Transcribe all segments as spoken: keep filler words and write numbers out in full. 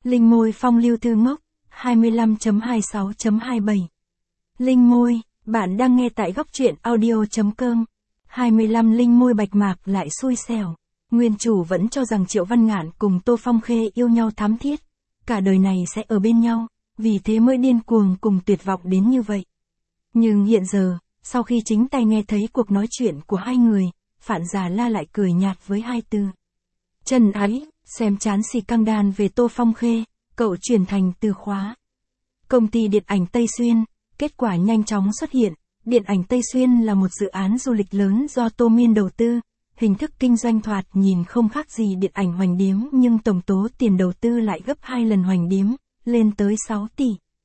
Linh môi phong lưu thư ngốc, hai mươi lăm chấm hai mươi sáu chấm hai mươi bảy. Linh môi, bạn đang nghe tại góc truyện audio.com. hai mươi lăm Linh môi bạch mạc lại xui xẻo. Nguyên chủ vẫn cho rằng Triệu Văn Ngạn cùng Tô Phong Khê yêu nhau thắm thiết. Cả đời này sẽ ở bên nhau, vì thế mới điên cuồng cùng tuyệt vọng đến như vậy. Nhưng hiện giờ, sau khi chính tay nghe thấy cuộc nói chuyện của hai người, Phạn Già La lại cười nhạt với hai từ. Trần ái, xem chán xì căng đan về Tô Phong Khê, cậu chuyển thành từ khóa. Công ty điện ảnh Tây Xuyên, kết quả nhanh chóng xuất hiện. Điện ảnh Tây Xuyên là một dự án du lịch lớn do Tô Miên đầu tư. Hình thức kinh doanh thoạt nhìn không khác gì điện ảnh Hoành Điếm, nhưng tổng tố tiền đầu tư lại gấp hai lần Hoành Điếm, lên tới sáu tỷ.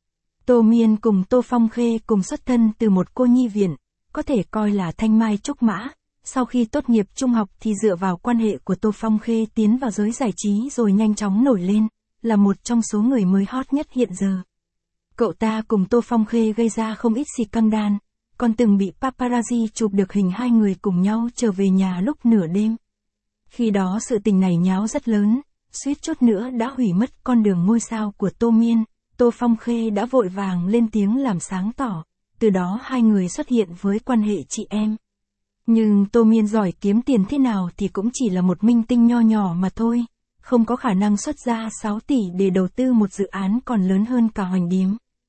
Tô Miên cùng Tô Phong Khê cùng xuất thân từ một cô nhi viện, có thể coi là thanh mai trúc mã. Sau khi tốt nghiệp trung học thì dựa vào quan hệ của Tô Phong Khê tiến vào giới giải trí rồi nhanh chóng nổi lên, là một trong số người mới hot nhất hiện giờ. Cậu ta cùng Tô Phong Khê gây ra không ít xì căng đan, còn từng bị paparazzi chụp được hình hai người cùng nhau trở về nhà lúc nửa đêm. Khi đó sự tình này nháo rất lớn, suýt chút nữa đã hủy mất con đường ngôi sao của Tô Miên. Tô Phong Khê đã vội vàng lên tiếng làm sáng tỏ, từ đó hai người xuất hiện với quan hệ chị em. Nhưng Tô Miên giỏi kiếm tiền thế nào thì cũng chỉ là một minh tinh nho nhỏ mà thôi, không có khả năng xuất ra sáu tỷ để đầu tư một dự án còn lớn hơn cả Hoành Điếm.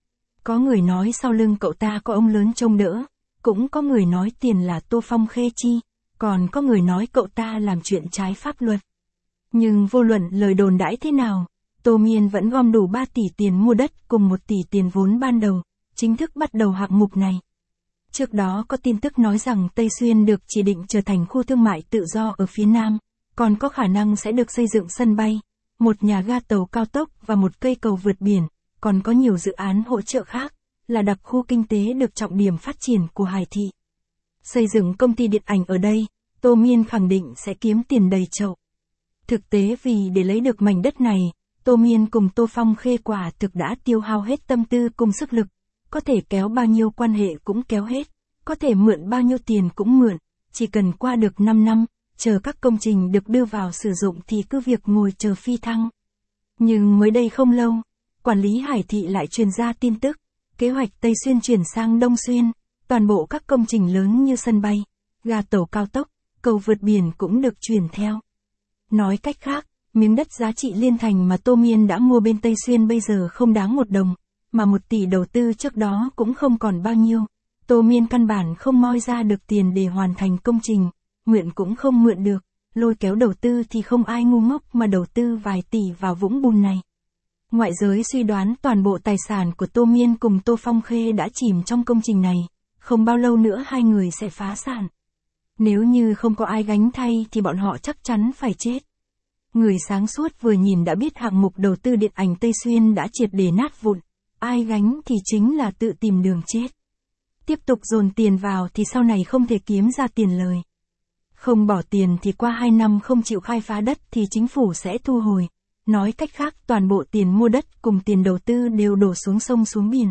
Có người nói sau lưng cậu ta có ông lớn trông đỡ, cũng có người nói tiền là Tô Phong Khê chi, còn có người nói cậu ta làm chuyện trái pháp luật. Nhưng vô luận lời đồn đãi thế nào, Tô Miên vẫn gom đủ ba tỷ tiền mua đất cùng một tỷ tiền vốn ban đầu, chính thức bắt đầu hạng mục này. Trước đó có tin tức nói rằng Tây Xuyên được chỉ định trở thành khu thương mại tự do ở phía Nam, còn có khả năng sẽ được xây dựng sân bay, một nhà ga tàu cao tốc và một cây cầu vượt biển, còn có nhiều dự án hỗ trợ khác, là đặc khu kinh tế được trọng điểm phát triển của Hải Thị. Xây dựng công ty điện ảnh ở đây, Tô Miên khẳng định sẽ kiếm tiền đầy chậu. Thực tế vì để lấy được mảnh đất này, Tô Miên cùng Tô Phong Khê quả thực đã tiêu hao hết tâm tư cùng sức lực, có thể kéo bao nhiêu quan hệ cũng kéo hết, có thể mượn bao nhiêu tiền cũng mượn, chỉ cần qua được năm năm, chờ các công trình được đưa vào sử dụng thì cứ việc ngồi chờ phi thăng. Nhưng mới đây không lâu, quản lý Hải Thị lại truyền ra tin tức, kế hoạch Tây Xuyên chuyển sang Đông Xuyên, toàn bộ các công trình lớn như sân bay, ga tàu cao tốc, cầu vượt biển cũng được chuyển theo. Nói cách khác, miếng đất giá trị liên thành mà Tô Miên đã mua bên Tây Xuyên bây giờ không đáng một đồng, mà một tỷ đầu tư trước đó cũng không còn bao nhiêu. Tô Miên căn bản không moi ra được tiền để hoàn thành công trình, mượn cũng không mượn được, lôi kéo đầu tư thì không ai ngu ngốc mà đầu tư vài tỷ vào vũng bùn này. Ngoại giới suy đoán toàn bộ tài sản của Tô Miên cùng Tô Phong Khê đã chìm trong công trình này, không bao lâu nữa hai người sẽ phá sản. Nếu như không có ai gánh thay thì bọn họ chắc chắn phải chết. Người sáng suốt vừa nhìn đã biết hạng mục đầu tư điện ảnh Tây Xuyên đã triệt để nát vụn, ai gánh thì chính là tự tìm đường chết. Tiếp tục dồn tiền vào thì sau này không thể kiếm ra tiền lời. Không bỏ tiền thì qua hai năm không chịu khai phá đất thì chính phủ sẽ thu hồi. Nói cách khác toàn bộ tiền mua đất cùng tiền đầu tư đều đổ xuống sông xuống biển.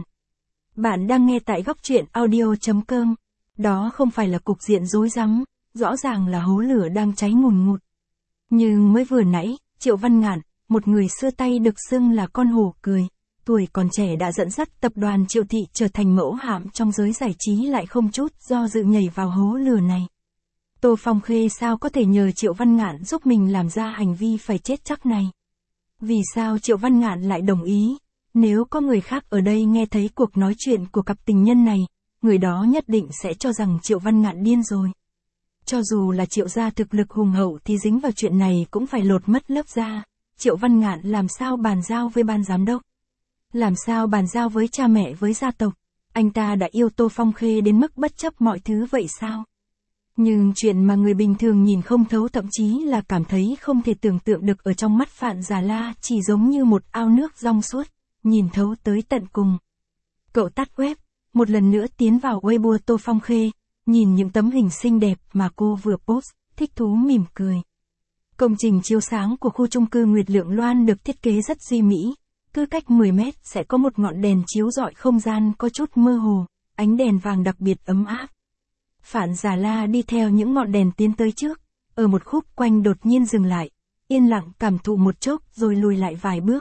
Bạn đang nghe tại góc truyện audio.com. Đó không phải là cục diện rối rắm, rõ ràng là hố lửa đang cháy ngùn ngụt. Nhưng mới vừa nãy, Triệu Văn Ngạn, một người xưa tay được xưng là con hổ cười, tuổi còn trẻ đã dẫn dắt tập đoàn Triệu Thị trở thành mẫu hạm trong giới giải trí lại không chút do dự nhảy vào hố lửa này. Tô Phong Khê sao có thể nhờ Triệu Văn Ngạn giúp mình làm ra hành vi phải chết chắc này? Vì sao Triệu Văn Ngạn lại đồng ý? Nếu có người khác ở đây nghe thấy cuộc nói chuyện của cặp tình nhân này, người đó nhất định sẽ cho rằng Triệu Văn Ngạn điên rồi. Cho dù là Triệu gia thực lực hùng hậu thì dính vào chuyện này cũng phải lột mất lớp da. Triệu Văn Ngạn làm sao bàn giao với ban giám đốc? Làm sao bàn giao với cha mẹ với gia tộc? Anh ta đã yêu Tô Phong Khê đến mức bất chấp mọi thứ vậy sao? Nhưng chuyện mà người bình thường nhìn không thấu thậm chí là cảm thấy không thể tưởng tượng được ở trong mắt Phạn Già La chỉ giống như một ao nước rong suốt, nhìn thấu tới tận cùng. Cậu tắt web, một lần nữa tiến vào Weibo Tô Phong Khê, nhìn những tấm hình xinh đẹp mà cô vừa post, thích thú mỉm cười. Công trình chiếu sáng của khu chung cư Nguyệt Lượng Loan được thiết kế rất duy mỹ, cứ cách mười mét sẽ có một ngọn đèn chiếu rọi không gian có chút mơ hồ, ánh đèn vàng đặc biệt ấm áp. Phạn Già La đi theo những ngọn đèn tiến tới trước, ở một khúc quanh đột nhiên dừng lại, yên lặng cảm thụ một chốc rồi lùi lại vài bước,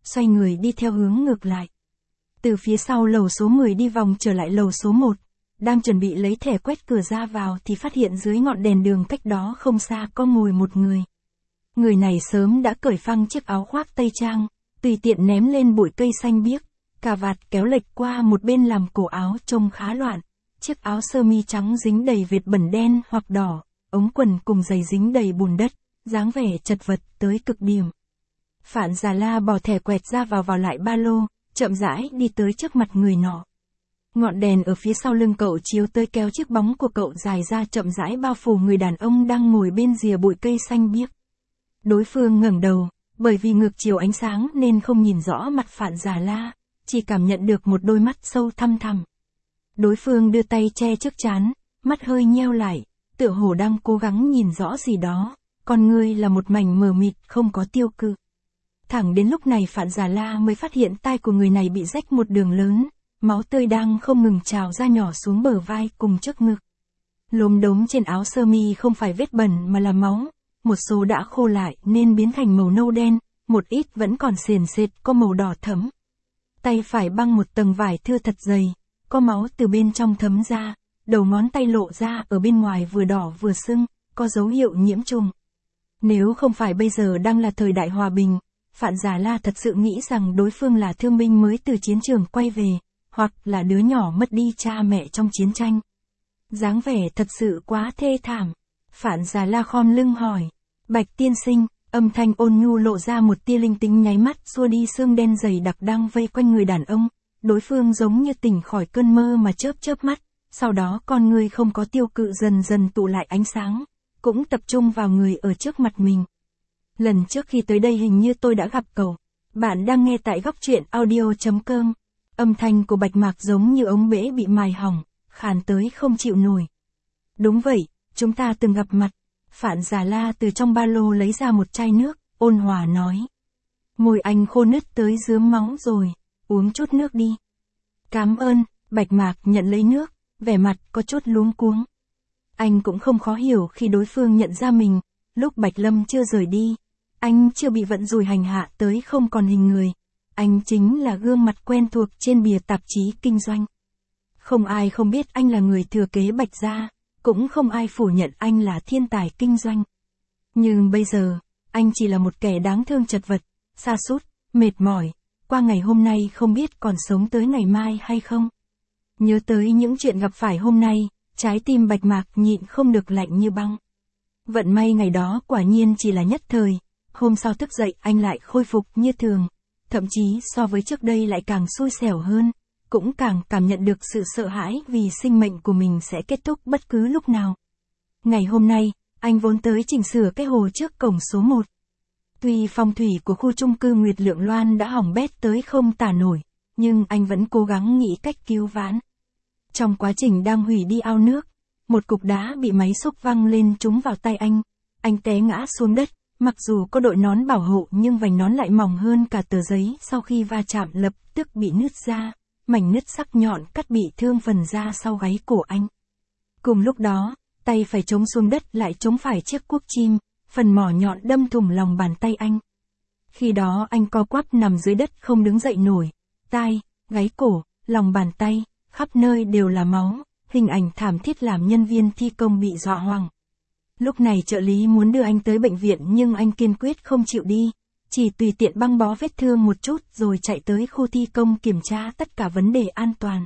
xoay người đi theo hướng ngược lại. Từ phía sau lầu số mười đi vòng trở lại lầu số một, đang chuẩn bị lấy thẻ quét cửa ra vào thì phát hiện dưới ngọn đèn đường cách đó không xa có ngồi một người. Người này sớm đã cởi phăng chiếc áo khoác tây trang, tùy tiện ném lên bụi cây xanh biếc, cà vạt kéo lệch qua một bên làm cổ áo trông khá loạn, chiếc áo sơ mi trắng dính đầy vệt bẩn đen hoặc đỏ, ống quần cùng giày dính đầy bùn đất, dáng vẻ chật vật tới cực điểm. Phạn Già La bỏ thẻ quẹt ra vào vào lại ba lô, chậm rãi đi tới trước mặt người nọ. Ngọn đèn ở phía sau lưng cậu chiếu tới kéo chiếc bóng của cậu dài ra chậm rãi bao phủ người đàn ông đang ngồi bên rìa bụi cây xanh biếc. Đối phương ngẩng đầu, bởi vì ngược chiều ánh sáng nên không nhìn rõ mặt Phạn Già La, chỉ cảm nhận được một đôi mắt sâu thăm thẳm. Đối phương đưa tay che trước trán, mắt hơi nheo lại, tựa hồ đang cố gắng nhìn rõ gì đó, con người là một mảnh mờ mịt không có tiêu cự. Thẳng đến lúc này Phạn Già La mới phát hiện tai của người này bị rách một đường lớn, máu tươi đang không ngừng trào ra nhỏ xuống bờ vai cùng trước ngực. Lốm đốm trên áo sơ mi không phải vết bẩn mà là máu, một số đã khô lại nên biến thành màu nâu đen, một ít vẫn còn sền sệt có màu đỏ thẫm. Tay phải băng một tầng vải thưa thật dày, có máu từ bên trong thấm ra, đầu ngón tay lộ ra ở bên ngoài vừa đỏ vừa sưng, có dấu hiệu nhiễm trùng. Nếu không phải bây giờ đang là thời đại hòa bình, Phạn Già La thật sự nghĩ rằng đối phương là thương binh mới từ chiến trường quay về, hoặc là đứa nhỏ mất đi cha mẹ trong chiến tranh. Dáng vẻ thật sự quá thê thảm. Phạn Già La khom lưng hỏi, Bạch tiên sinh, âm thanh ôn nhu lộ ra một tia linh tính nháy mắt xua đi sương đen dày đặc đang vây quanh người đàn ông. Đối phương giống như tỉnh khỏi cơn mơ mà chớp chớp mắt, sau đó con người không có tiêu cự dần dần tụ lại ánh sáng, cũng tập trung vào người ở trước mặt mình. Lần trước khi tới đây hình như tôi đã gặp cậu. Bạn đang nghe tại góc truyện audio chấm com. Âm thanh của Bạch Mạc giống như ống bể bị mài hỏng, khàn tới không chịu nổi. Đúng vậy, chúng ta từng gặp mặt. Phạn Già La từ trong ba lô lấy ra một chai nước, ôn hòa nói. Môi anh khô nứt tới rướm máu rồi, uống chút nước đi. Cảm ơn, Bạch Mạc nhận lấy nước, vẻ mặt có chút luống cuống. Anh cũng không khó hiểu khi đối phương nhận ra mình, lúc Bạch Lâm chưa rời đi. Anh chưa bị vận rủi hành hạ tới không còn hình người. Anh chính là gương mặt quen thuộc trên bìa tạp chí kinh doanh. Không ai không biết anh là người thừa kế Bạch gia, cũng không ai phủ nhận anh là thiên tài kinh doanh. Nhưng bây giờ, anh chỉ là một kẻ đáng thương chật vật, sa sút, mệt mỏi, qua ngày hôm nay không biết còn sống tới ngày mai hay không. Nhớ tới những chuyện gặp phải hôm nay, trái tim Bạch Mạc nhịn không được lạnh như băng. Vận may ngày đó quả nhiên chỉ là nhất thời, hôm sau thức dậy anh lại khôi phục như thường, thậm chí so với trước đây lại càng xui xẻo hơn, cũng càng cảm nhận được sự sợ hãi vì sinh mệnh của mình sẽ kết thúc bất cứ lúc nào. Ngày hôm nay, anh vốn tới chỉnh sửa cái hồ trước cổng số một. Tuy phong thủy của khu chung cư Nguyệt Lượng Loan đã hỏng bét tới không tả nổi, nhưng anh vẫn cố gắng nghĩ cách cứu vãn. Trong quá trình đang hủy đi ao nước, một cục đá bị máy xúc văng lên trúng vào tay anh. Anh té ngã xuống đất, mặc dù có đội nón bảo hộ nhưng vành nón lại mỏng hơn cả tờ giấy, sau khi va chạm lập tức bị nứt ra, mảnh nứt sắc nhọn cắt bị thương phần da sau gáy cổ anh. Cùng lúc đó, tay phải chống xuống đất lại chống phải chiếc cuốc chim, phần mỏ nhọn đâm thủng lòng bàn tay anh. Khi đó anh co quắp nằm dưới đất không đứng dậy nổi, tai, gáy cổ, lòng bàn tay, khắp nơi đều là máu, hình ảnh thảm thiết làm nhân viên thi công bị dọa hoang. Lúc này trợ lý muốn đưa anh tới bệnh viện nhưng anh kiên quyết không chịu đi, chỉ tùy tiện băng bó vết thương một chút rồi chạy tới khu thi công kiểm tra tất cả vấn đề an toàn.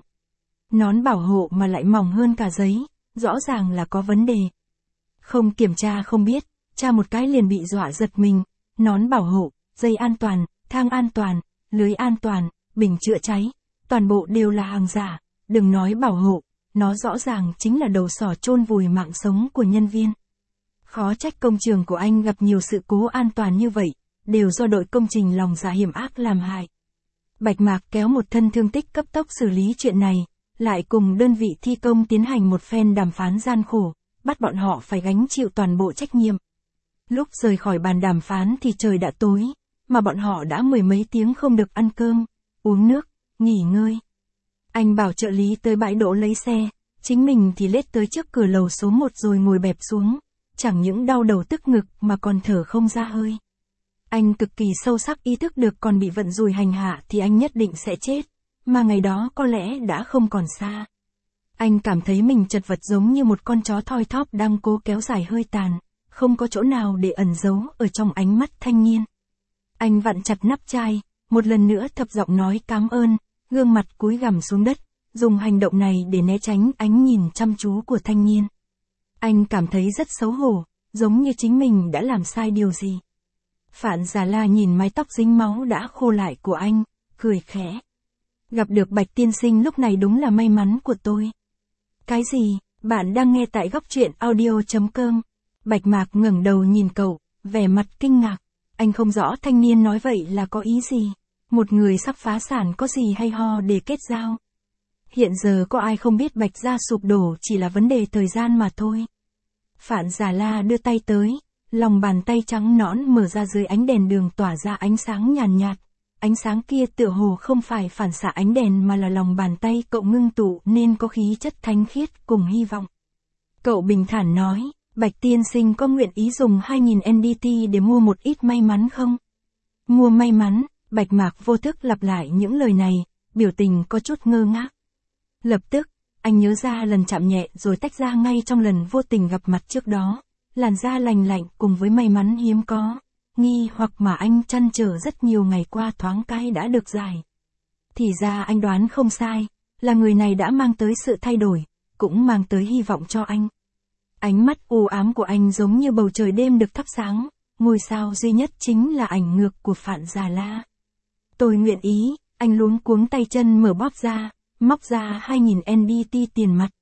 Nón bảo hộ mà lại mỏng hơn cả giấy, rõ ràng là có vấn đề. Không kiểm tra không biết, tra một cái liền bị dọa giật mình, nón bảo hộ, dây an toàn, thang an toàn, lưới an toàn, bình chữa cháy, toàn bộ đều là hàng giả, đừng nói bảo hộ, nó rõ ràng chính là đầu sỏ chôn vùi mạng sống của nhân viên. Khó trách công trường của anh gặp nhiều sự cố an toàn như vậy, đều do đội công trình lòng dạ hiểm ác làm hại. Bạch Mạc kéo một thân thương tích cấp tốc xử lý chuyện này, lại cùng đơn vị thi công tiến hành một phen đàm phán gian khổ, bắt bọn họ phải gánh chịu toàn bộ trách nhiệm. Lúc rời khỏi bàn đàm phán thì trời đã tối, mà bọn họ đã mười mấy tiếng không được ăn cơm, uống nước, nghỉ ngơi. Anh bảo trợ lý tới bãi đỗ lấy xe, chính mình thì lết tới trước cửa lầu số một rồi ngồi bẹp xuống, chẳng những đau đầu tức ngực mà còn thở không ra hơi. Anh cực kỳ sâu sắc ý thức được còn bị vận rủi hành hạ thì anh nhất định sẽ chết, mà ngày đó có lẽ đã không còn xa. Anh cảm thấy mình chật vật giống như một con chó thoi thóp đang cố kéo dài hơi tàn, không có chỗ nào để ẩn giấu ở trong ánh mắt thanh niên. Anh vặn chặt nắp chai, một lần nữa thấp giọng nói cảm ơn, gương mặt cúi gằm xuống đất, dùng hành động này để né tránh ánh nhìn chăm chú của thanh niên. Anh cảm thấy rất xấu hổ, giống như chính mình đã làm sai điều gì. Phạn Già La nhìn mái tóc dính máu đã khô lại của anh, cười khẽ. Gặp được Bạch tiên sinh lúc này đúng là may mắn của tôi. Cái gì, bạn đang nghe tại góc truyện audio.com. Bạch Mạc ngẩng đầu nhìn cậu, vẻ mặt kinh ngạc. Anh không rõ thanh niên nói vậy là có ý gì. Một người sắp phá sản có gì hay ho để kết giao. Hiện giờ có ai không biết Bạch gia sụp đổ chỉ là vấn đề thời gian mà thôi. Phạn Già La đưa tay tới, lòng bàn tay trắng nõn mở ra dưới ánh đèn đường tỏa ra ánh sáng nhàn nhạt, nhạt. Ánh sáng kia tựa hồ không phải phản xạ ánh đèn mà là lòng bàn tay cậu ngưng tụ nên có khí chất thánh khiết cùng hy vọng. Cậu bình thản nói, Bạch tiên sinh có nguyện ý dùng hai nghìn en đê tê để mua một ít may mắn không? Mua may mắn, Bạch Mạc vô thức lặp lại những lời này, biểu tình có chút ngơ ngác. Lập tức, anh nhớ ra lần chạm nhẹ rồi tách ra ngay trong lần vô tình gặp mặt trước đó, làn da lành lạnh cùng với may mắn hiếm có. Nghi hoặc mà anh trăn trở rất nhiều ngày qua thoáng cái đã được giải. Thì ra anh đoán không sai, là người này đã mang tới sự thay đổi, cũng mang tới hy vọng cho anh. Ánh mắt u ám của anh giống như bầu trời đêm được thắp sáng, ngôi sao duy nhất chính là ảnh ngược của Phạn Già La. Tôi nguyện ý, anh luống cuống tay chân mở bóp ra, móc ra hai nghìn en đê tê tiền mặt.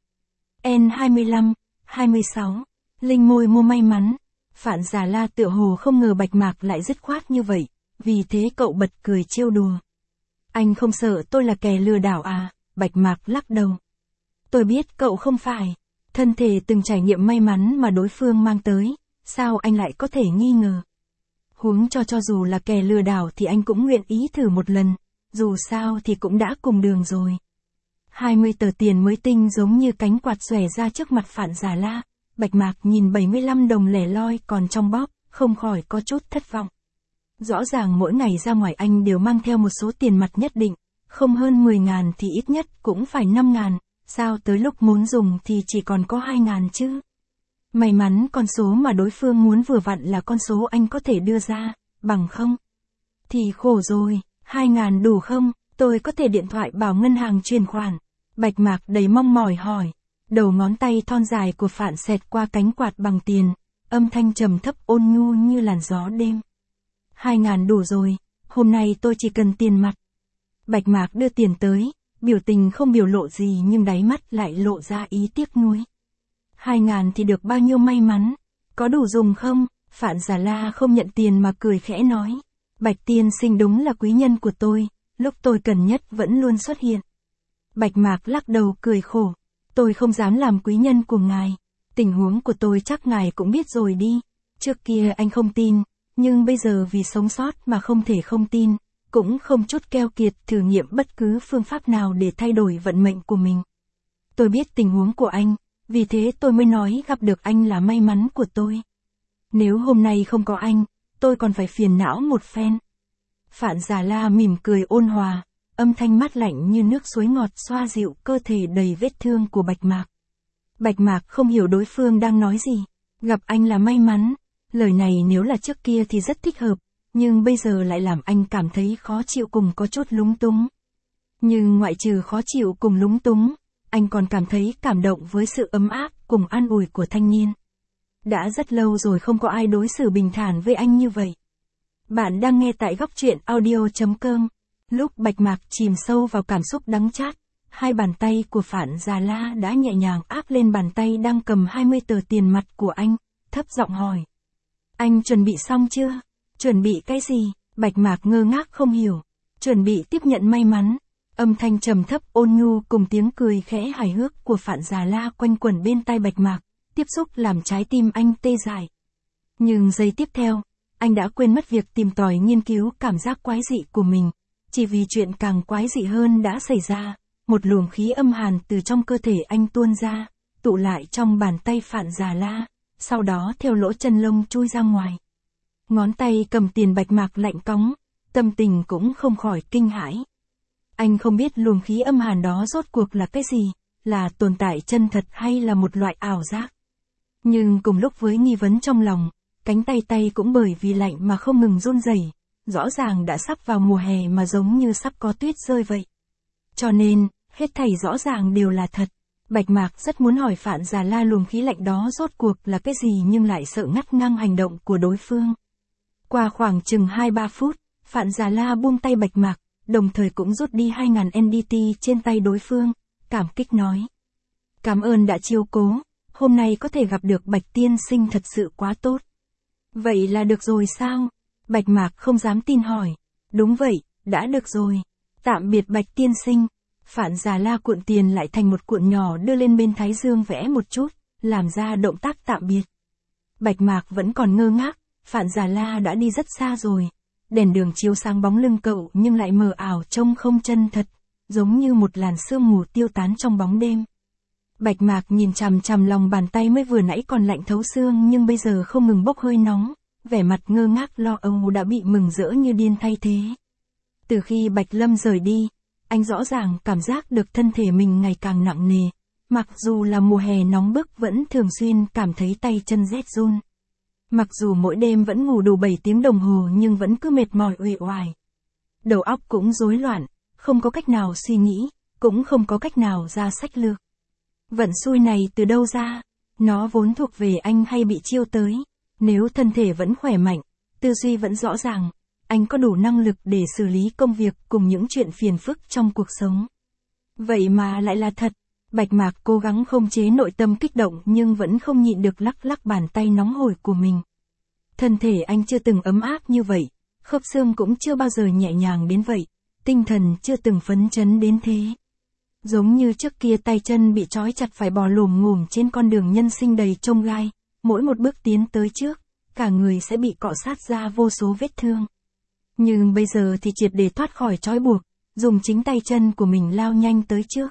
N hai mươi lăm, hai mươi sáu, Linh môi mua may mắn. Phạn Già La tựa hồ không ngờ Bạch Mạc lại dứt khoát như vậy, vì thế cậu bật cười trêu đùa. Anh không sợ tôi là kẻ lừa đảo à? Bạch Mạc lắc đầu. Tôi biết cậu không phải. Thân thể từng trải nghiệm may mắn mà đối phương mang tới, sao anh lại có thể nghi ngờ? Huống cho cho dù là kẻ lừa đảo thì anh cũng nguyện ý thử một lần, dù sao thì cũng đã cùng đường rồi. hai mươi tờ tiền mới tinh giống như cánh quạt xòe ra trước mặt Phạn Già La. Bạch Mạc nhìn bảy mươi lăm đồng lẻ loi còn trong bóp, không khỏi có chút thất vọng. Rõ ràng mỗi ngày ra ngoài anh đều mang theo một số tiền mặt nhất định, không hơn mười ngàn thì ít nhất cũng phải năm ngàn, sao tới lúc muốn dùng thì chỉ còn có hai ngàn chứ? May mắn con số mà đối phương muốn vừa vặn là con số anh có thể đưa ra, bằng không? Thì khổ rồi, hai ngàn đủ không? Tôi có thể điện thoại bảo ngân hàng chuyển khoản. Bạch Mạc đầy mong mỏi hỏi. Đầu ngón tay thon dài của Phạn xẹt qua cánh quạt bằng tiền, âm thanh trầm thấp ôn nhu như làn gió đêm. Hai ngàn đủ rồi, hôm nay tôi chỉ cần tiền mặt. Bạch Mạc đưa tiền tới, biểu tình không biểu lộ gì nhưng đáy mắt lại lộ ra ý tiếc nuối. Hai ngàn thì được bao nhiêu may mắn, có đủ dùng không? Phạn Già La không nhận tiền mà cười khẽ nói. Bạch tiên sinh đúng là quý nhân của tôi, lúc tôi cần nhất vẫn luôn xuất hiện. Bạch Mạc lắc đầu cười khổ. Tôi không dám làm quý nhân của ngài. Tình huống của tôi chắc ngài cũng biết rồi đi. Trước kia anh không tin, nhưng bây giờ vì sống sót mà không thể không tin, cũng không chút keo kiệt thử nghiệm bất cứ phương pháp nào để thay đổi vận mệnh của mình. Tôi biết tình huống của anh, vì thế tôi mới nói gặp được anh là may mắn của tôi. Nếu hôm nay không có anh, tôi còn phải phiền não một phen. Phạn Già La mỉm cười ôn hòa, âm thanh mát lạnh như nước suối ngọt xoa dịu cơ thể đầy vết thương của Bạch Mạc. Bạch Mạc không hiểu đối phương đang nói gì. Gặp anh là may mắn. Lời này nếu là trước kia thì rất thích hợp, nhưng bây giờ lại làm anh cảm thấy khó chịu cùng có chút lúng túng. Nhưng ngoại trừ khó chịu cùng lúng túng, anh còn cảm thấy cảm động với sự ấm áp cùng an ủi của thanh niên. Đã rất lâu rồi không có ai đối xử bình thản với anh như vậy. Bạn đang nghe tại góc truyện audio.com. Lúc Bạch Mạc chìm sâu vào cảm xúc đắng chát, hai bàn tay của Phạn Già La đã nhẹ nhàng áp lên bàn tay đang cầm hai mươi tờ tiền mặt của anh, thấp giọng hỏi. Anh chuẩn bị xong chưa? Chuẩn bị cái gì? Bạch Mạc ngơ ngác không hiểu. Chuẩn bị tiếp nhận may mắn. Âm thanh trầm thấp ôn nhu cùng tiếng cười khẽ hài hước của Phạn Già La quanh quẩn bên tai Bạch Mạc, tiếp xúc làm trái tim anh tê dại. Nhưng giây tiếp theo, anh đã quên mất việc tìm tòi nghiên cứu cảm giác quái dị của mình. Chỉ vì chuyện càng quái dị hơn đã xảy ra, một luồng khí âm hàn từ trong cơ thể anh tuôn ra, tụ lại trong bàn tay Phạn Già La, sau đó theo lỗ chân lông chui ra ngoài. Ngón tay cầm tiền Bạch Mạc lạnh cóng, tâm tình cũng không khỏi kinh hãi. Anh không biết luồng khí âm hàn đó rốt cuộc là cái gì, là tồn tại chân thật hay là một loại ảo giác. Nhưng cùng lúc với nghi vấn trong lòng, cánh tay tay cũng bởi vì lạnh mà không ngừng run rẩy, rõ ràng đã sắp vào mùa hè mà giống như sắp có tuyết rơi vậy. Cho nên, hết thảy rõ ràng đều là thật. Bạch Mạc rất muốn hỏi Phạn Già La luồng khí lạnh đó rốt cuộc là cái gì nhưng lại sợ ngắt ngang hành động của đối phương. Qua khoảng chừng hai ba phút, Phạn Già La buông tay Bạch Mạc, đồng thời cũng rút đi hai nghìn en đê tê trên tay đối phương, cảm kích nói. Cảm ơn đã chiếu cố, hôm nay có thể gặp được Bạch tiên sinh thật sự quá tốt. Vậy là được rồi sao? Bạch Mạc không dám tin hỏi. Đúng vậy, đã được rồi. Tạm biệt Bạch tiên sinh. Phạn Già La cuộn tiền lại thành một cuộn nhỏ đưa lên bên thái dương vẽ một chút, làm ra động tác tạm biệt. Bạch Mạc vẫn còn ngơ ngác, Phạn Già La đã đi rất xa rồi. Đèn đường chiếu sáng bóng lưng cậu nhưng lại mờ ảo trông không chân thật, giống như một làn sương mù tiêu tán trong bóng đêm. Bạch Mạc nhìn chằm chằm lòng bàn tay mới vừa nãy còn lạnh thấu xương nhưng bây giờ không ngừng bốc hơi nóng, vẻ mặt ngơ ngác lo âu đã bị mừng rỡ như điên thay thế. Từ khi Bạch Lâm rời đi, anh rõ ràng cảm giác được thân thể mình ngày càng nặng nề, mặc dù là mùa hè nóng bức vẫn thường xuyên cảm thấy tay chân rét run. Mặc dù mỗi đêm vẫn ngủ đủ bảy tiếng đồng hồ nhưng vẫn cứ mệt mỏi uể oải. Đầu óc cũng rối loạn, không có cách nào suy nghĩ, cũng không có cách nào ra sách lược. Vận xui này từ đâu ra? Nó vốn thuộc về anh hay bị chiêu tới? Nếu thân thể vẫn khỏe mạnh, tư duy vẫn rõ ràng, anh có đủ năng lực để xử lý công việc cùng những chuyện phiền phức trong cuộc sống. Vậy mà lại là thật. Bạch Mạc cố gắng không chế nội tâm kích động nhưng vẫn không nhịn được lắc lắc bàn tay nóng hổi của mình. Thân thể anh chưa từng ấm áp như vậy, khớp xương cũng chưa bao giờ nhẹ nhàng đến vậy, tinh thần chưa từng phấn chấn đến thế. Giống như trước kia tay chân bị trói chặt phải bò lồm ngồm trên con đường nhân sinh đầy chông gai, mỗi một bước tiến tới trước, cả người sẽ bị cọ sát ra vô số vết thương. Nhưng bây giờ thì triệt để thoát khỏi trói buộc, dùng chính tay chân của mình lao nhanh tới trước.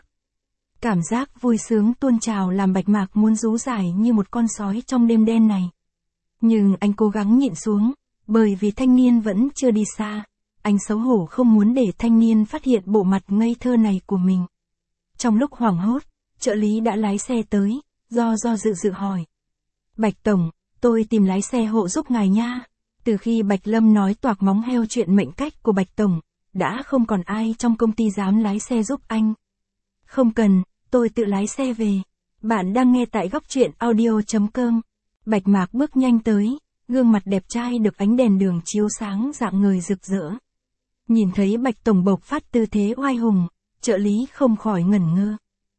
Cảm giác vui sướng tuôn trào làm Bạch Mạc muốn rú rải như một con sói trong đêm đen này. Nhưng anh cố gắng nhịn xuống, bởi vì thanh niên vẫn chưa đi xa. Anh xấu hổ không muốn để thanh niên phát hiện bộ mặt ngây thơ này của mình. Trong lúc hoảng hốt, trợ lý đã lái xe tới, do do dự dự hỏi. Bạch Tổng, tôi tìm lái xe hộ giúp ngài nha. Từ khi Bạch Lâm nói toạc móng heo chuyện mệnh cách của Bạch Tổng, đã không còn ai trong công ty dám lái xe giúp anh. Không cần, tôi tự lái xe về. Bạn đang nghe tại góc truyện audio chấm com. Bạch Mạc bước nhanh tới, gương mặt đẹp trai được ánh đèn đường chiếu sáng rạng ngời rực rỡ. Nhìn thấy Bạch Tổng bộc phát tư thế oai hùng, trợ lý không khỏi ngẩn ngơ.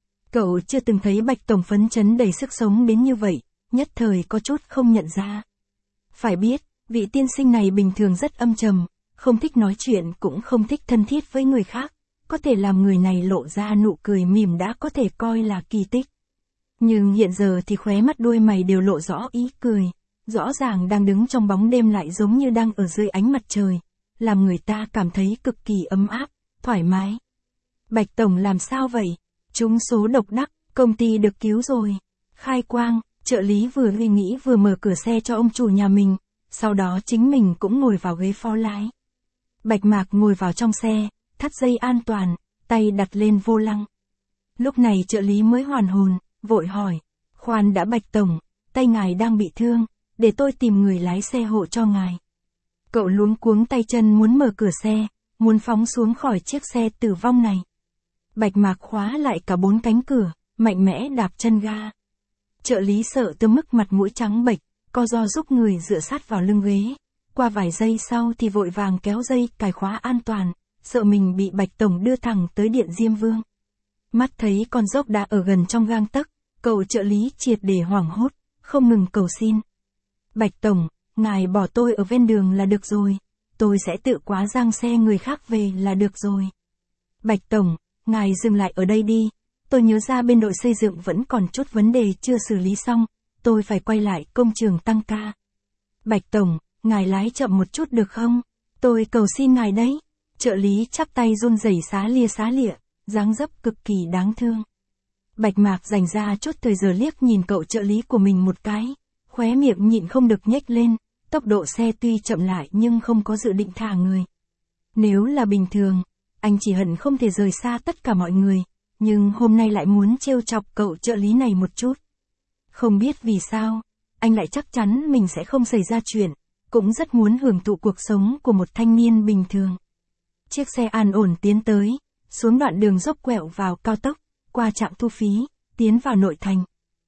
Cậu chưa từng thấy Bạch Tổng phấn chấn đầy sức sống đến như vậy, nhất thời có chút không nhận ra. Phải biết, vị tiên sinh này bình thường rất âm trầm, không thích nói chuyện cũng không thích thân thiết với người khác. Có thể làm người này lộ ra nụ cười mỉm đã có thể coi là kỳ tích. Nhưng hiện giờ thì khóe mắt đuôi mày đều lộ rõ ý cười, rõ ràng đang đứng trong bóng đêm lại giống như đang ở dưới ánh mặt trời, làm người ta cảm thấy cực kỳ ấm áp, thoải mái. Bạch Tổng làm sao vậy? Trúng số độc đắc, công ty được cứu rồi. Khai quang, trợ lý vừa suy nghĩ vừa mở cửa xe cho ông chủ nhà mình, sau đó chính mình cũng ngồi vào ghế phó lái. Bạch Mạc ngồi vào trong xe, thắt dây an toàn, tay đặt lên vô lăng. Lúc này trợ lý mới hoàn hồn, vội hỏi, khoan đã Bạch Tổng, tay ngài đang bị thương, để tôi tìm người lái xe hộ cho ngài. Cậu luống cuống tay chân muốn mở cửa xe, muốn phóng xuống khỏi chiếc xe tử vong này. Bạch Mạc khóa lại cả bốn cánh cửa, mạnh mẽ đạp chân ga. Trợ lý sợ tới mức mặt mũi trắng bệch, co ro giúp người dựa sát vào lưng ghế. Qua vài giây sau thì vội vàng kéo dây cài khóa an toàn, sợ mình bị Bạch Tổng đưa thẳng tới Điện Diêm Vương. Mắt thấy con dốc đã ở gần trong gang tấc, cậu trợ lý triệt để hoảng hốt, không ngừng cầu xin. Bạch Tổng, ngài bỏ tôi ở ven đường là được rồi, tôi sẽ tự quá giang xe người khác về là được rồi. Bạch Tổng, ngài dừng lại ở đây đi, tôi nhớ ra bên đội xây dựng vẫn còn chút vấn đề chưa xử lý xong, tôi phải quay lại công trường tăng ca. Bạch Tổng, ngài lái chậm một chút được không? Tôi cầu xin ngài đấy. Trợ lý chắp tay run rẩy xá lia xá lịa, dáng dấp cực kỳ đáng thương. Bạch Mạc dành ra chút thời giờ liếc nhìn cậu trợ lý của mình một cái, khóe miệng nhịn không được nhếch lên, Tốc độ xe tuy chậm lại nhưng không có dự định thả người. Nếu là bình thường, anh chỉ hận không thể rời xa tất cả mọi người, nhưng hôm nay lại muốn trêu chọc cậu trợ lý này một chút. Không biết vì sao, anh lại chắc chắn mình sẽ không xảy ra chuyện, cũng rất muốn hưởng thụ cuộc sống của một thanh niên bình thường. Chiếc xe an ổn tiến tới, xuống đoạn đường dốc quẹo vào cao tốc, qua trạm thu phí, tiến vào nội thành.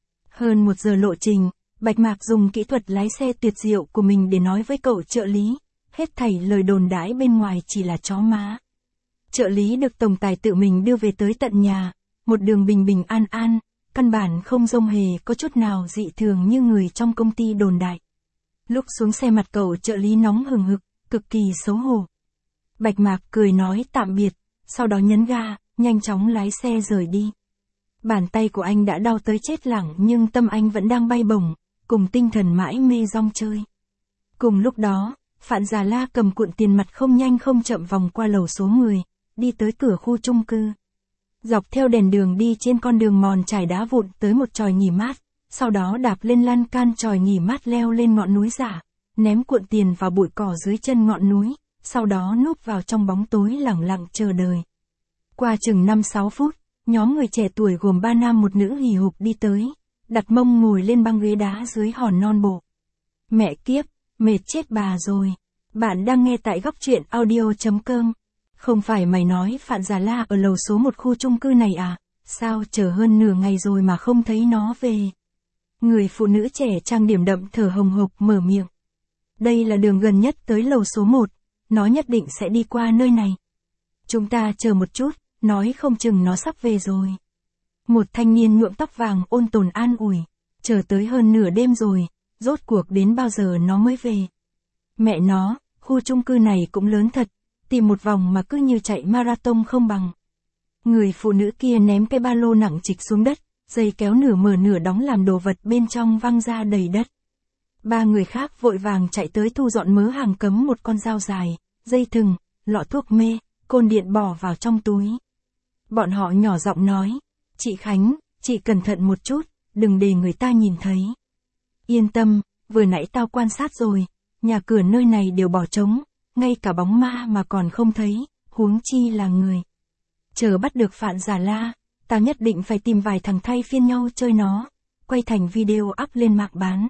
Hơn một giờ lộ trình, Bạch Mạc dùng kỹ thuật lái xe tuyệt diệu của mình để nói với cậu trợ lý, hết thảy lời đồn đãi bên ngoài chỉ là chó má. Trợ lý được tổng tài tự mình đưa về tới tận nhà, một đường bình bình an an, căn bản không rông hề có chút nào dị thường như người trong công ty đồn đại. Lúc xuống xe mặt cậu trợ lý nóng hừng hực, cực kỳ xấu hổ. Bạch Mạc cười nói tạm biệt, sau đó nhấn ga, nhanh chóng lái xe rời đi. Bàn tay của anh đã đau tới chết lặng nhưng tâm anh vẫn đang bay bổng, cùng tinh thần mãi mê rong chơi. Cùng lúc đó, Phạn Già La cầm cuộn tiền mặt không nhanh không chậm vòng qua lầu số mười, đi tới cửa khu chung cư. Dọc theo đèn đường đi trên con đường mòn trải đá vụn tới một chòi nghỉ mát, sau đó đạp lên lan can chòi nghỉ mát leo lên ngọn núi giả, ném cuộn tiền vào bụi cỏ dưới chân ngọn núi, sau đó núp vào trong bóng tối lẳng lặng chờ đời. Qua chừng năm sáu phút, nhóm người trẻ tuổi gồm ba nam một nữ hì hục đi tới, đặt mông ngồi lên băng ghế đá dưới hòn non bộ. Mẹ kiếp, mệt chết bà rồi. Bạn đang nghe tại góc truyện audio chấm com. Không phải mày nói Phạn Già La ở lầu số một khu chung cư này à? Sao chờ hơn nửa ngày rồi mà không thấy nó về? Người phụ nữ trẻ trang điểm đậm thở hồng hộc mở miệng. Đây là đường gần nhất tới lầu số một, nó nhất định sẽ đi qua nơi này. Chúng ta chờ một chút, nói không chừng nó sắp về rồi. Một thanh niên nhuộm tóc vàng ôn tồn an ủi, chờ tới hơn nửa đêm rồi, rốt cuộc đến bao giờ nó mới về. Mẹ nó, khu chung cư này cũng lớn thật, tìm một vòng mà cứ như chạy marathon không bằng. Người phụ nữ kia ném cái ba lô nặng trịch xuống đất, dây kéo nửa mở nửa đóng làm đồ vật bên trong văng ra đầy đất. Ba người khác vội vàng chạy tới thu dọn mớ hàng cấm một con dao dài, dây thừng, lọ thuốc mê, côn điện bỏ vào trong túi. Bọn họ nhỏ giọng nói, chị Khánh, chị cẩn thận một chút, đừng để người ta nhìn thấy. Yên tâm, vừa nãy tao quan sát rồi, nhà cửa nơi này đều bỏ trống, ngay cả bóng ma mà còn không thấy, huống chi là người. Chờ bắt được Phạn Già La, tao nhất định phải tìm vài thằng thay phiên nhau chơi nó, quay thành video up lên mạng bán.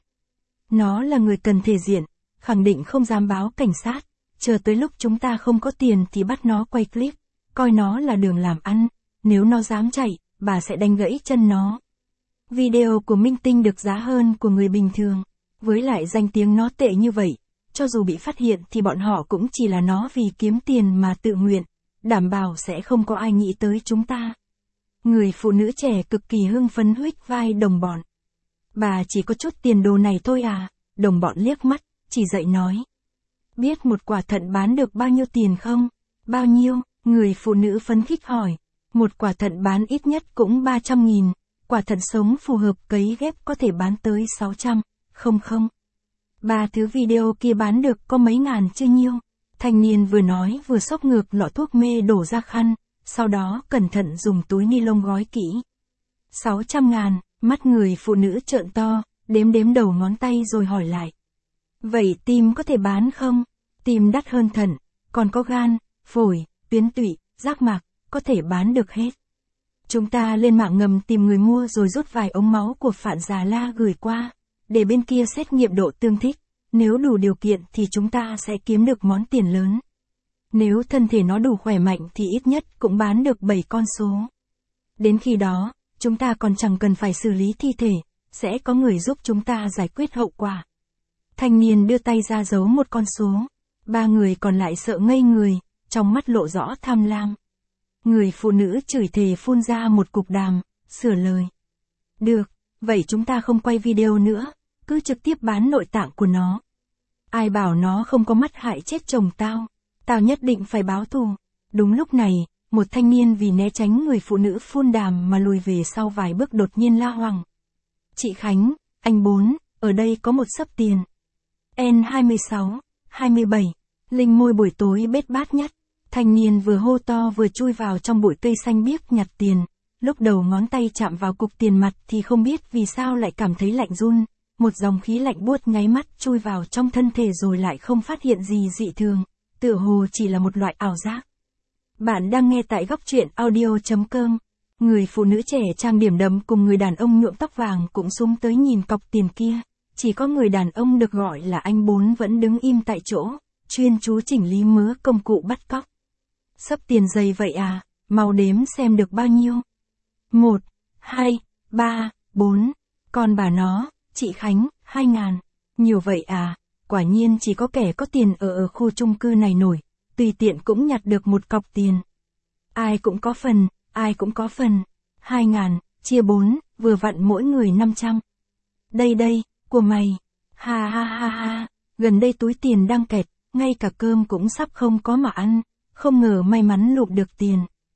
Nó là người cần thể diện, khẳng định không dám báo cảnh sát, chờ tới lúc chúng ta không có tiền thì bắt nó quay clip, coi nó là đường làm ăn, nếu nó dám chạy, bà sẽ đánh gãy chân nó. Video của minh tinh được giá hơn của người bình thường, với lại danh tiếng nó tệ như vậy, cho dù bị phát hiện thì bọn họ cũng chỉ là nó vì kiếm tiền mà tự nguyện, đảm bảo sẽ không có ai nghĩ tới chúng ta. Người phụ nữ trẻ cực kỳ hưng phấn huých vai đồng bọn. Bà chỉ có chút tiền đồ này thôi à, đồng bọn liếc mắt, chỉ dậy nói. Biết một quả thận bán được bao nhiêu tiền không? Bao nhiêu? Người phụ nữ phấn khích hỏi. Một quả thận bán ít nhất cũng ba trăm nghìn, quả thận sống phù hợp cấy ghép có thể bán tới sáu trăm, không không. Ba thứ video kia bán được có mấy ngàn chứ nhiêu. Thanh niên vừa nói vừa xốc ngược lọ thuốc mê đổ ra khăn, sau đó cẩn thận dùng túi ni lông gói kỹ. sáu trăm ngàn, mắt người phụ nữ trợn to, đếm đếm đầu ngón tay rồi hỏi lại. Vậy tim có thể bán không? Tim đắt hơn thận, còn có gan, phổi, tuyến tụy, giác mạc, có thể bán được hết. Chúng ta lên mạng ngầm tìm người mua rồi rút vài ống máu của Phạn Già La gửi qua, để bên kia xét nghiệm độ tương thích, nếu đủ điều kiện thì chúng ta sẽ kiếm được món tiền lớn. Nếu thân thể nó đủ khỏe mạnh thì ít nhất cũng bán được bảy con số. Đến khi đó, chúng ta còn chẳng cần phải xử lý thi thể, sẽ có người giúp chúng ta giải quyết hậu quả. Thanh niên đưa tay ra giấu một con số, ba người còn lại sợ ngây người, trong mắt lộ rõ tham lam. Người phụ nữ chửi thề phun ra một cục đàm, sửa lời. Được, vậy chúng ta không quay video nữa, cứ trực tiếp bán nội tạng của nó. Ai bảo nó không có mắt hại chết chồng tao, tao nhất định phải báo thù. Đúng lúc này, một thanh niên vì né tránh người phụ nữ phun đàm mà lùi về sau vài bước đột nhiên la hoảng. Chị Khánh, anh Bốn, ở đây có một xấp tiền. N hai mươi sáu, hai mươi bảy, Linh môi buổi tối bết bát nhất. Thanh niên vừa hô to vừa chui vào trong bụi cây xanh biếc nhặt tiền, lúc đầu ngón tay chạm vào cục tiền mặt thì không biết vì sao lại cảm thấy lạnh run, một dòng khí lạnh buốt nháy mắt chui vào trong thân thể rồi lại không phát hiện gì dị thường, tựa hồ chỉ là một loại ảo giác. Bạn đang nghe tại góc truyện audio.com. Người phụ nữ trẻ trang điểm đậm cùng người đàn ông nhuộm tóc vàng cũng súng tới nhìn cọc tiền kia. Chỉ có người đàn ông được gọi là anh Bốn vẫn đứng im tại chỗ, chuyên chú chỉnh lý mớ công cụ bắt cóc. Sấp tiền dày vậy à, mau đếm xem được bao nhiêu. Một, hai, ba, bốn. Còn bà nó, chị Khánh, hai ngàn. Nhiều vậy à, quả nhiên chỉ có kẻ có tiền ở ở khu chung cư này nổi, tùy tiện cũng nhặt được một cọc tiền. Ai cũng có phần, ai cũng có phần. Hai ngàn, chia bốn, vừa vặn mỗi người năm trăm. Đây đây, của mày. Ha ha ha ha, gần đây túi tiền đang kẹt, ngay cả cơm cũng sắp không có mà ăn, không ngờ may mắn lụm được tiền.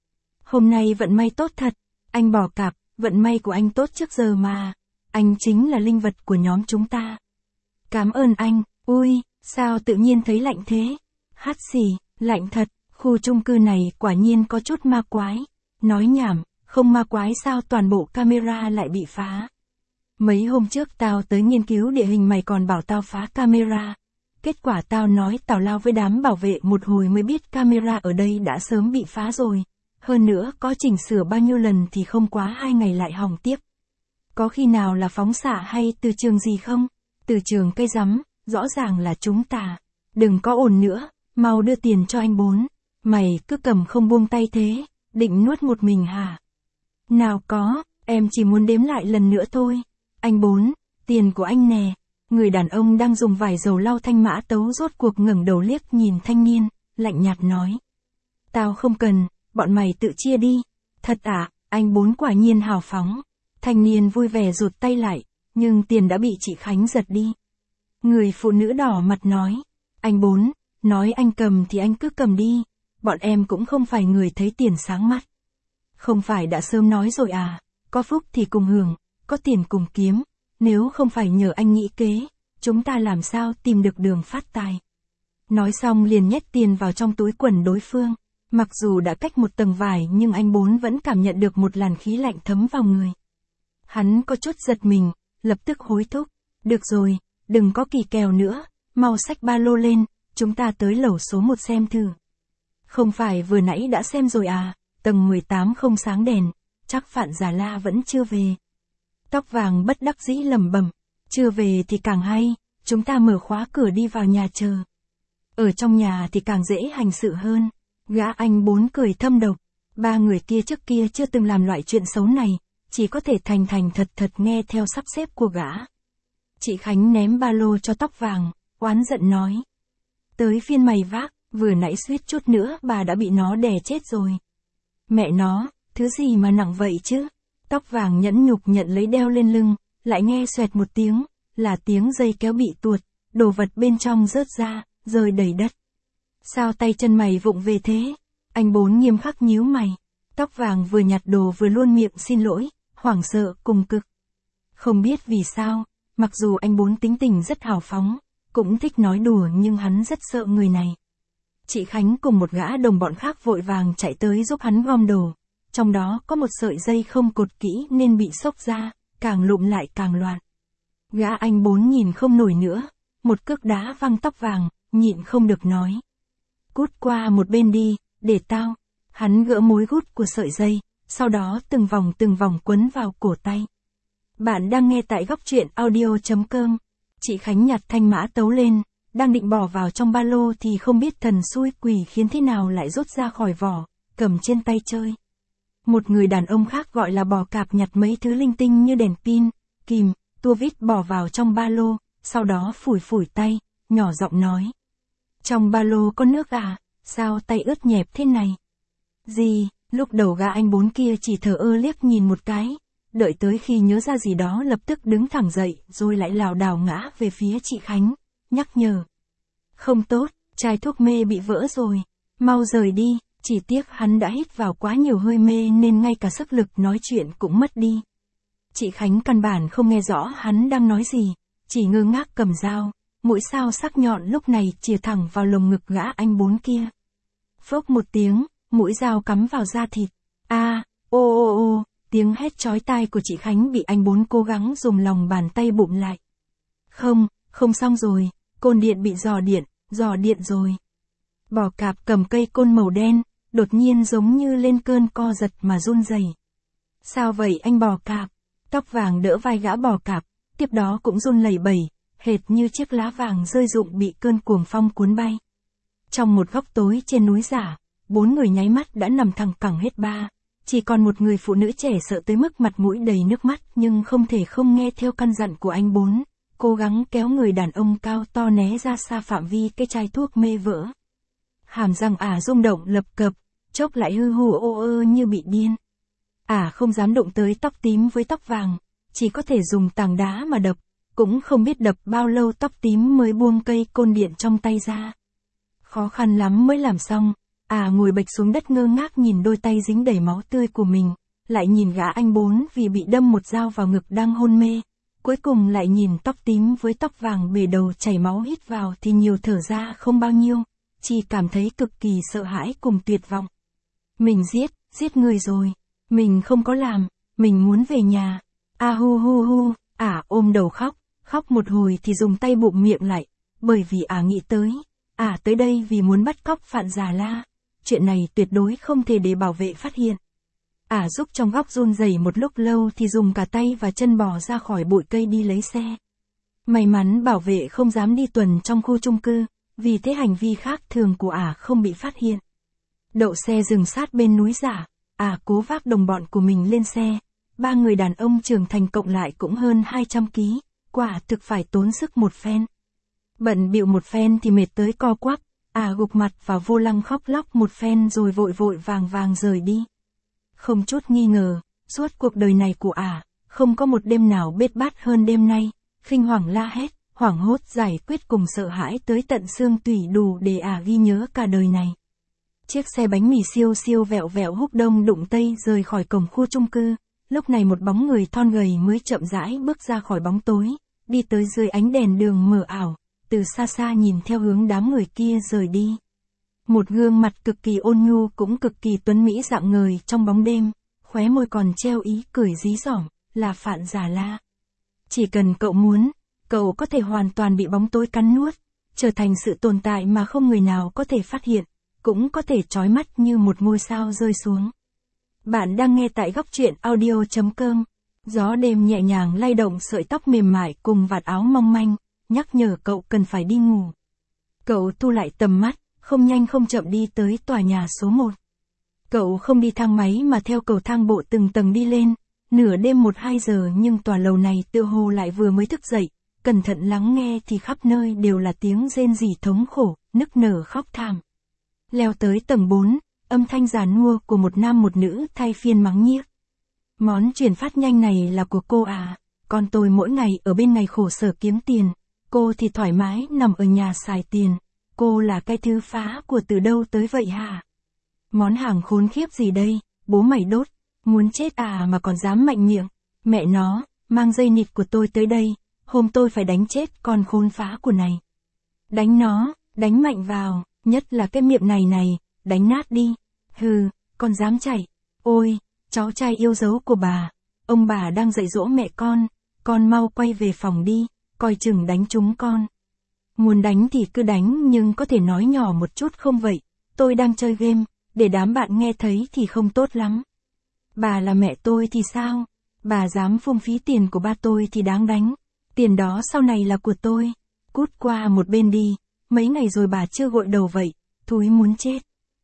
Hôm nay vận may tốt thật, anh bỏ cạp, vận may của anh tốt trước giờ mà. Anh chính là linh vật của nhóm chúng ta. Cảm ơn anh, ui, sao tự nhiên thấy lạnh thế? Hát xì, lạnh thật, khu chung cư này quả nhiên có chút ma quái. Nói nhảm, không ma quái sao toàn bộ camera lại bị phá. Mấy hôm trước tao tới nghiên cứu địa hình mày còn bảo tao phá camera. Kết quả tao nói tào lao với đám bảo vệ một hồi mới biết camera ở đây đã sớm bị phá rồi. Hơn nữa có chỉnh sửa bao nhiêu lần thì không quá hai ngày lại hỏng tiếp. Có khi nào là phóng xạ hay từ trường gì không? Từ trường cây rắm, rõ ràng là chúng ta. Đừng có ồn nữa, mau đưa tiền cho anh Bốn. Mày cứ cầm không buông tay thế, định nuốt một mình hả? Nào có, em chỉ muốn đếm lại lần nữa thôi. Anh Bốn, tiền của anh nè. Người đàn ông đang dùng vải dầu lau thanh mã tấu rốt cuộc ngẩng đầu liếc nhìn thanh niên, lạnh nhạt nói. Tao không cần, bọn mày tự chia đi. Thật à, anh Bốn quả nhiên hào phóng. Thanh niên vui vẻ rụt tay lại, nhưng tiền đã bị chị Khánh giật đi. Người phụ nữ đỏ mặt nói. Anh Bốn, nói anh cầm thì anh cứ cầm đi. Bọn em cũng không phải người thấy tiền sáng mắt. Không phải đã sớm nói rồi à, có phúc thì cùng hưởng, có tiền cùng kiếm. Nếu không phải nhờ anh nghĩ kế, chúng ta làm sao tìm được đường phát tài. Nói xong liền nhét tiền vào trong túi quần đối phương. Mặc dù đã cách một tầng vải nhưng anh Bốn vẫn cảm nhận được một làn khí lạnh thấm vào người. Hắn có chút giật mình, lập tức hối thúc. Được rồi, đừng có kỳ kèo nữa, mau xách ba lô lên, chúng ta tới lầu số một xem thử. Không phải vừa nãy đã xem rồi à, tầng mười tám không sáng đèn, chắc Phạn Già La vẫn chưa về. Tóc vàng bất đắc dĩ lẩm bẩm, chưa về thì càng hay, chúng ta mở khóa cửa đi vào nhà chờ. Ở trong nhà thì càng dễ hành sự hơn. Gã anh Bốn cười thâm độc, ba người kia trước kia chưa từng làm loại chuyện xấu này, chỉ có thể thành thành thật thật nghe theo sắp xếp của gã. Chị Khánh ném ba lô cho tóc vàng, oán giận nói. Tới phiên mày vác, vừa nãy suýt chút nữa bà đã bị nó đè chết rồi. Mẹ nó, thứ gì mà nặng vậy chứ? Tóc vàng nhẫn nhục nhận lấy đeo lên lưng, lại nghe xoẹt một tiếng, là tiếng dây kéo bị tuột, đồ vật bên trong rớt ra, rơi đầy đất. Sao tay chân mày vụng về thế? Anh Bốn nghiêm khắc nhíu mày. Tóc vàng vừa nhặt đồ vừa luôn miệng xin lỗi, hoảng sợ cùng cực. Không biết vì sao, mặc dù anh Bốn tính tình rất hào phóng, cũng thích nói đùa nhưng hắn rất sợ người này. Chị Khánh cùng một gã đồng bọn khác vội vàng chạy tới giúp hắn gom đồ. Trong đó có một sợi dây không cột kỹ nên bị xốc ra, càng lụm lại càng loạn. Gã anh Bốn nhìn không nổi nữa, một cước đá văng tóc vàng, nhịn không được nói. Cút qua một bên đi, để tao. Hắn gỡ mối gút của sợi dây, sau đó từng vòng từng vòng quấn vào cổ tay. Bạn đang nghe tại góc truyện audio.com. Chị Khánh nhặt thanh mã tấu lên, đang định bỏ vào trong ba lô thì không biết thần xui quỷ khiến thế nào lại rút ra khỏi vỏ, cầm trên tay chơi. Một người đàn ông khác gọi là bò cạp nhặt mấy thứ linh tinh như đèn pin, kìm, tua vít bỏ vào trong ba lô, sau đó phủi phủi tay, nhỏ giọng nói. Trong ba lô có nước à, sao tay ướt nhẹp thế này? Gì, lúc đầu gã anh Bốn kia chỉ thờ ơ liếc nhìn một cái, đợi tới khi nhớ ra gì đó lập tức đứng thẳng dậy rồi lại lảo đảo ngã về phía chị Khánh, nhắc nhở. Không tốt, chai thuốc mê bị vỡ rồi, mau rời đi. Chỉ tiếc hắn đã hít vào quá nhiều hơi mê nên ngay cả sức lực nói chuyện cũng mất đi. Chị Khánh căn bản không nghe rõ hắn đang nói gì, chỉ ngơ ngác cầm dao, mũi sao sắc nhọn lúc này chìa thẳng vào lồng ngực gã anh Bốn kia. Phốc một tiếng, mũi dao cắm vào da thịt. A, ô ô ô, tiếng hét chói tai của chị Khánh bị anh Bốn cố gắng dùng lòng bàn tay bụm lại. Không, không xong rồi, côn điện bị dò điện, dò điện rồi. Bò cạp cầm cây côn màu đen, đột nhiên giống như lên cơn co giật mà run rẩy. Sao vậy anh bò cạp? Tóc vàng đỡ vai gã bò cạp, tiếp đó cũng run lẩy bẩy, hệt như chiếc lá vàng rơi rụng bị cơn cuồng phong cuốn bay. Trong một góc tối trên núi giả, bốn người nháy mắt đã nằm thẳng cẳng hết ba. Chỉ còn một người phụ nữ trẻ sợ tới mức mặt mũi đầy nước mắt nhưng không thể không nghe theo căn dặn của anh bốn, cố gắng kéo người đàn ông cao to né ra xa phạm vi cái chai thuốc mê vỡ. Hàm răng ả rung động lập cập, chốc lại hư hù ô ơ như bị điên. Ả không dám đụng tới tóc tím với tóc vàng, chỉ có thể dùng tảng đá mà đập, cũng không biết đập bao lâu tóc tím mới buông cây côn điện trong tay ra. Khó khăn lắm mới làm xong, Ả ngồi bệch xuống đất ngơ ngác nhìn đôi tay dính đầy máu tươi của mình, lại nhìn gã anh bốn vì bị đâm một dao vào ngực đang hôn mê, cuối cùng lại nhìn tóc tím với tóc vàng bể đầu chảy máu hít vào thì nhiều thở ra không bao nhiêu, chỉ cảm thấy cực kỳ sợ hãi cùng tuyệt vọng. Mình giết, giết người rồi, mình không có làm, mình muốn về nhà. A hu hu hu, Ả ôm đầu khóc, khóc một hồi thì dùng tay bụm miệng lại, bởi vì Ả nghĩ tới, Ả tới đây vì muốn bắt cóc Phạn Già La, chuyện này tuyệt đối không thể để bảo vệ phát hiện. Ả giúp trong góc run rẩy một lúc lâu thì dùng cả tay và chân bò ra khỏi bụi cây đi lấy xe. May mắn bảo vệ không dám đi tuần trong khu chung cư, vì thế hành vi khác thường của Ả không bị phát hiện. Đậu xe dừng sát bên núi giả, Ả cố vác đồng bọn của mình lên xe. Ba người đàn ông trưởng thành cộng lại cũng hơn hai trăm ki, quả thực phải tốn sức một phen. Bận bịu một phen thì mệt tới co quắp, Ả gục mặt vào vô lăng khóc lóc một phen rồi vội vội vàng vàng rời đi. Không chút nghi ngờ, suốt cuộc đời này của Ả, không có một đêm nào bết bát hơn đêm nay, khinh hoàng la hét, hoảng hốt giải quyết cùng sợ hãi tới tận xương tủy đủ để Ả ghi nhớ cả đời này. Chiếc xe bánh mì siêu siêu vẹo vẹo húc đông đụng tây rời khỏi cổng khu chung cư, lúc này một bóng người thon gầy mới chậm rãi bước ra khỏi bóng tối, đi tới dưới ánh đèn đường mờ ảo, từ xa xa nhìn theo hướng đám người kia rời đi. Một gương mặt cực kỳ ôn nhu cũng cực kỳ tuấn mỹ rạng ngời trong bóng đêm, khóe môi còn treo ý cười dí dỏm, là Phạn Già La. Chỉ cần cậu muốn, cậu có thể hoàn toàn bị bóng tối cắn nuốt, trở thành sự tồn tại mà không người nào có thể phát hiện, cũng có thể chói mắt như một ngôi sao rơi xuống. Bạn đang nghe tại góc truyện audio chấm com. Gió đêm nhẹ nhàng lay động sợi tóc mềm mại cùng vạt áo mong manh, nhắc nhở cậu cần phải đi ngủ. Cậu thu lại tầm mắt, không nhanh không chậm đi tới tòa nhà số một. Cậu không đi thang máy mà theo cầu thang bộ từng tầng đi lên, nửa đêm một hai giờ nhưng tòa lầu này tựa hồ lại vừa mới thức dậy, cẩn thận lắng nghe thì khắp nơi đều là tiếng rên rỉ thống khổ, nức nở khóc thảm. Leo tới tầng bốn, âm thanh già nua của một nam một nữ thay phiên mắng nhiếc. Món chuyển phát nhanh này là của cô à, con tôi mỗi ngày ở bên này khổ sở kiếm tiền, cô thì thoải mái nằm ở nhà xài tiền, cô là cái thứ phá của từ đâu tới vậy hả? Món hàng khốn khiếp gì đây, bố mày đốt, muốn chết à mà còn dám mạnh miệng, mẹ nó, mang dây nịt của tôi tới đây, hôm tôi phải đánh chết con khốn phá của này. Đánh nó, đánh mạnh vào, nhất là cái miệng này này, đánh nát đi, hừ, con dám chạy, ôi, cháu trai yêu dấu của bà, ông bà đang dạy dỗ mẹ con, con mau quay về phòng đi, coi chừng đánh chúng con. Muốn đánh thì cứ đánh nhưng có thể nói nhỏ một chút không vậy, tôi đang chơi game, để đám bạn nghe thấy thì không tốt lắm. Bà là mẹ tôi thì sao, bà dám phung phí tiền của ba tôi thì đáng đánh, tiền đó sau này là của tôi, cút qua một bên đi, mấy ngày rồi bà chưa gội đầu vậy, thúi muốn chết.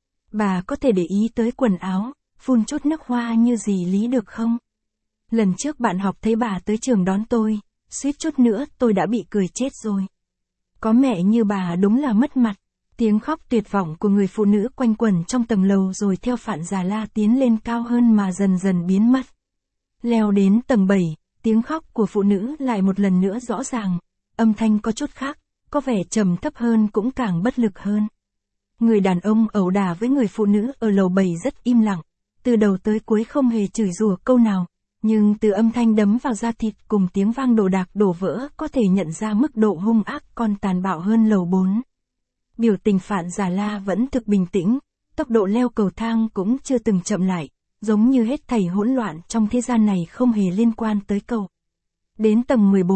Bà có thể để ý tới quần áo, phun chút nước hoa như gì lý được không? Lần trước bạn học thấy bà tới trường đón tôi, suýt chút nữa tôi đã bị cười chết rồi. Có mẹ như bà đúng là mất mặt. Tiếng khóc tuyệt vọng của người phụ nữ quanh quẩn trong tầng lầu rồi theo Phạn Già La tiến lên cao hơn mà dần dần biến mất. Leo đến tầng bảy, tiếng khóc của phụ nữ lại một lần nữa rõ ràng, âm thanh có chút khác, có vẻ trầm thấp hơn cũng càng bất lực hơn. Người đàn ông ẩu đả với người phụ nữ ở lầu bảy rất im lặng, từ đầu tới cuối không hề chửi rủa câu nào, nhưng từ âm thanh đấm vào da thịt cùng tiếng vang đồ đạc đổ vỡ có thể nhận ra mức độ hung ác còn tàn bạo hơn lầu bốn. Biểu tình Phạn Già La vẫn thực bình tĩnh, tốc độ leo cầu thang cũng chưa từng chậm lại, giống như hết thảy hỗn loạn trong thế gian này không hề liên quan tới cậu. Đến tầng mười bốn,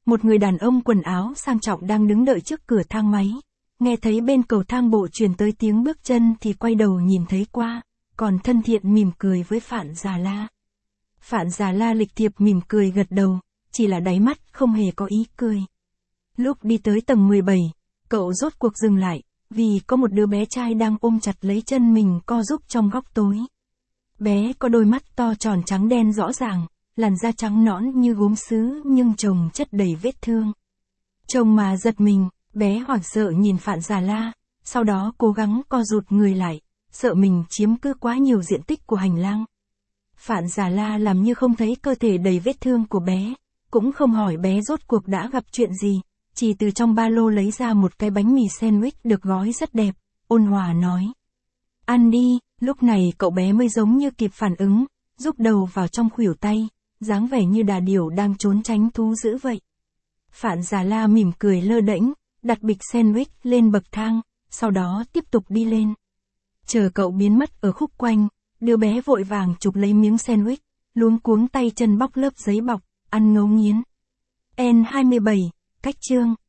một người đàn ông quần áo sang trọng đang đứng đợi trước cửa thang máy. Nghe thấy bên cầu thang bộ truyền tới tiếng bước chân thì quay đầu nhìn thấy qua, còn thân thiện mỉm cười với Phạn Già La. Phạn Già La lịch thiệp mỉm cười gật đầu, chỉ là đáy mắt không hề có ý cười. Lúc đi tới tầng mười bảy, cậu rốt cuộc dừng lại, vì có một đứa bé trai đang ôm chặt lấy chân mình co rúm trong góc tối. Bé có đôi mắt to tròn trắng đen rõ ràng, làn da trắng nõn như gốm sứ nhưng chồng chất đầy vết thương. Trông mà giật mình, bé hoảng sợ nhìn Phạn Già La, sau đó cố gắng co rụt người lại, sợ mình chiếm cứ quá nhiều diện tích của hành lang. Phạn Già La làm như không thấy cơ thể đầy vết thương của bé, cũng không hỏi bé rốt cuộc đã gặp chuyện gì, chỉ từ trong ba lô lấy ra một cái bánh mì sandwich được gói rất đẹp, ôn hòa nói. Ăn đi, lúc này cậu bé mới giống như kịp phản ứng, rúc đầu vào trong khuỷu tay, dáng vẻ như đà điểu đang trốn tránh thú dữ vậy. Phạn Già La mỉm cười lơ đễnh, đặt bịch sandwich lên bậc thang, sau đó tiếp tục đi lên. Chờ cậu biến mất ở khúc quanh, đứa bé vội vàng chụp lấy miếng sandwich, luống cuống tay chân bóc lớp giấy bọc, ăn ngấu nghiến. N hai mươi bảy, cách chương.